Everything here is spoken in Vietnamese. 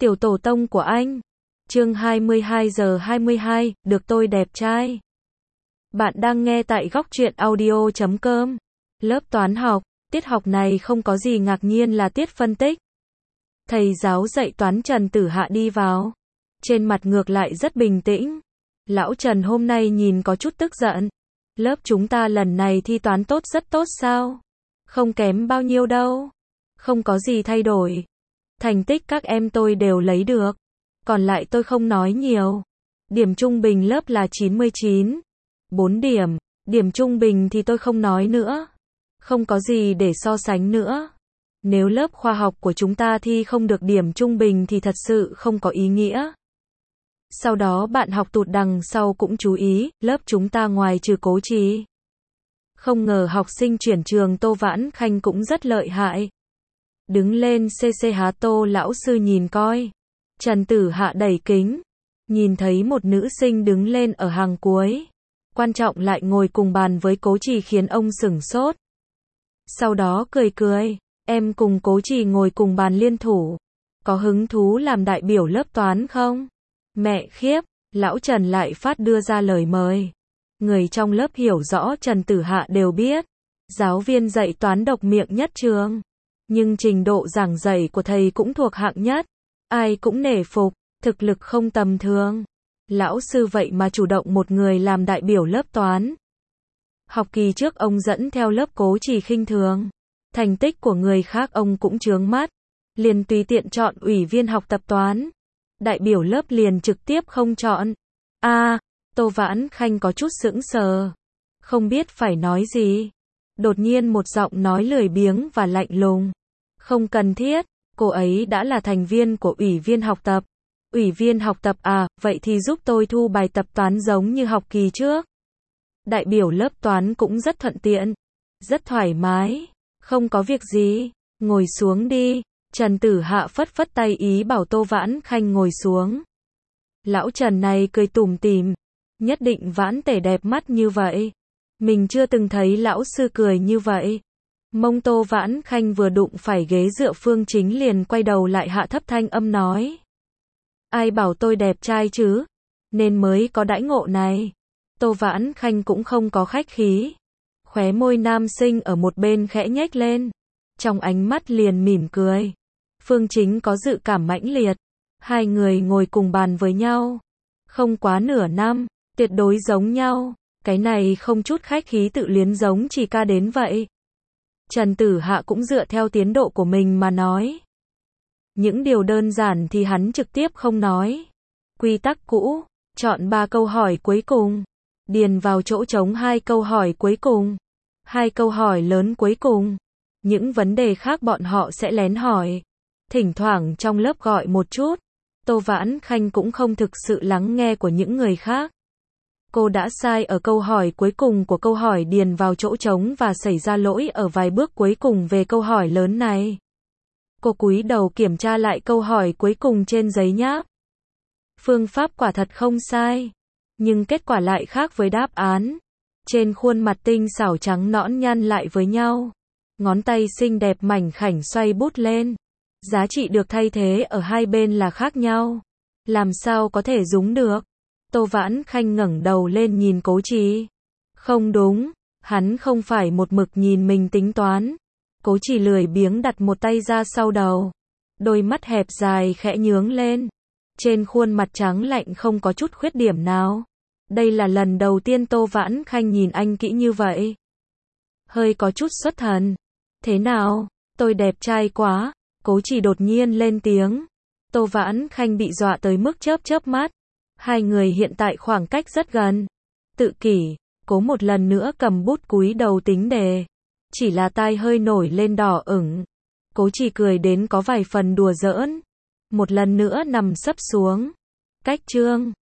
Tiểu tổ tông của anh. Chương 22 giờ 22, được tôi đẹp trai. Bạn đang nghe tại góc truyện audio.com. Lớp toán học, tiết học này không có gì ngạc nhiên là tiết phân tích. Thầy giáo dạy toán Trần Tử Hạ đi vào. Trên mặt ngược lại rất bình tĩnh. Lão Trần hôm nay nhìn có chút tức giận. Lớp chúng ta lần này thi toán tốt rất tốt sao? Không kém bao nhiêu đâu. Không có gì thay đổi. Thành tích các em tôi đều lấy được. Còn lại tôi không nói nhiều. Điểm trung bình lớp là 99. 4 điểm. Điểm trung bình thì tôi không nói nữa. Không có gì để so sánh nữa. Nếu lớp khoa học của chúng ta thi không được điểm trung bình thì thật sự không có ý nghĩa. Sau đó bạn học tụt đằng sau cũng chú ý, lớp chúng ta ngoài trừ Cố Trì. Không ngờ học sinh chuyển trường Tô Vãn Khanh cũng rất lợi hại. Đứng lên cc há Tô lão sư nhìn coi. Trần Tử Hạ đẩy kính. Nhìn thấy một nữ sinh đứng lên ở hàng cuối. Quan trọng lại ngồi cùng bàn với Cố Trì khiến ông sửng sốt. Sau đó cười cười. Em cùng Cố Trì ngồi cùng bàn liên thủ. Có hứng thú làm đại biểu lớp toán không? Mẹ khiếp, lão Trần lại phát đưa ra lời mời. Người trong lớp hiểu rõ Trần Tử Hạ đều biết. Giáo viên dạy toán độc miệng nhất trường. Nhưng trình độ giảng dạy của thầy cũng thuộc hạng nhất. Ai cũng nể phục, thực lực không tầm thường. Lão sư vậy mà chủ động một người làm đại biểu lớp toán. Học kỳ trước ông dẫn theo lớp Cố Trì khinh thường. Thành tích của người khác ông cũng chướng mắt. Liền tùy tiện chọn ủy viên học tập toán. Đại biểu lớp liền trực tiếp không chọn. Tô Vãn Khanh có chút sững sờ. Không biết phải nói gì. Đột nhiên một giọng nói lười biếng và lạnh lùng. Không cần thiết, cô ấy đã là thành viên của ủy viên học tập. Ủy viên học tập à, vậy thì giúp tôi thu bài tập toán giống như học kỳ trước. Đại biểu lớp toán cũng rất thuận tiện. Rất thoải mái. Không có việc gì, ngồi xuống đi. Trần Tử Hạ phất phất tay ý bảo Tô Vãn Khanh ngồi xuống. Lão Trần này cười tủm tỉm. Nhất định Vãn tể đẹp mắt như vậy. Mình chưa từng thấy lão sư cười như vậy. Mông Tô Vãn Khanh vừa đụng phải ghế dựa Phương Chính liền quay đầu lại hạ thấp thanh âm nói. Ai bảo tôi đẹp trai chứ? Nên mới có đãi ngộ này. Tô Vãn Khanh cũng không có khách khí. Khóe môi nam sinh ở một bên khẽ nhếch lên. Trong ánh mắt liền mỉm cười. Phương Chính có dự cảm mãnh liệt. Hai người ngồi cùng bàn với nhau. Không quá nửa năm, tuyệt đối giống nhau. Cái này không chút khách khí tự luyến giống chỉ ca đến vậy. Trần Tử Hạ cũng dựa theo tiến độ của mình mà nói. Những điều đơn giản thì hắn trực tiếp không nói. Quy tắc cũ, chọn 3 câu hỏi cuối cùng. Điền vào chỗ trống 2 câu hỏi cuối cùng. 2 câu hỏi lớn cuối cùng. Những vấn đề khác bọn họ sẽ lén hỏi. Thỉnh thoảng trong lớp gọi một chút. Tô Vãn Khanh cũng không thực sự lắng nghe của những người khác. Cô đã sai ở câu hỏi cuối cùng của câu hỏi điền vào chỗ trống và xảy ra lỗi ở vài bước cuối cùng về câu hỏi lớn này. Cô cúi đầu kiểm tra lại câu hỏi cuối cùng trên giấy nháp. Phương pháp quả thật không sai. Nhưng kết quả lại khác với đáp án. Trên khuôn mặt tinh xảo trắng nõn nhăn lại với nhau. Ngón tay xinh đẹp mảnh khảnh xoay bút lên. Giá trị được thay thế ở hai bên là khác nhau. Làm sao có thể giống được? Tô Vãn Khanh ngẩng đầu lên nhìn Cố Trì. Không đúng, hắn không phải một mực nhìn mình tính toán. Cố Trì lười biếng đặt một tay ra sau đầu. Đôi mắt hẹp dài khẽ nhướng lên. Trên khuôn mặt trắng lạnh không có chút khuyết điểm nào. Đây là lần đầu tiên Tô Vãn Khanh nhìn anh kỹ như vậy. Hơi có chút xuất thần. Thế nào, tôi đẹp trai quá. Cố Trì đột nhiên lên tiếng. Tô Vãn Khanh bị dọa tới mức chớp mắt. Hai người hiện tại khoảng cách rất gần. Tự kỷ, Cố một lần nữa cầm bút cúi đầu tính đề. Chỉ là tai hơi nổi lên đỏ ửng. Cố Trì cười đến có vài phần đùa giỡn. Một lần nữa nằm sấp xuống. Cách chương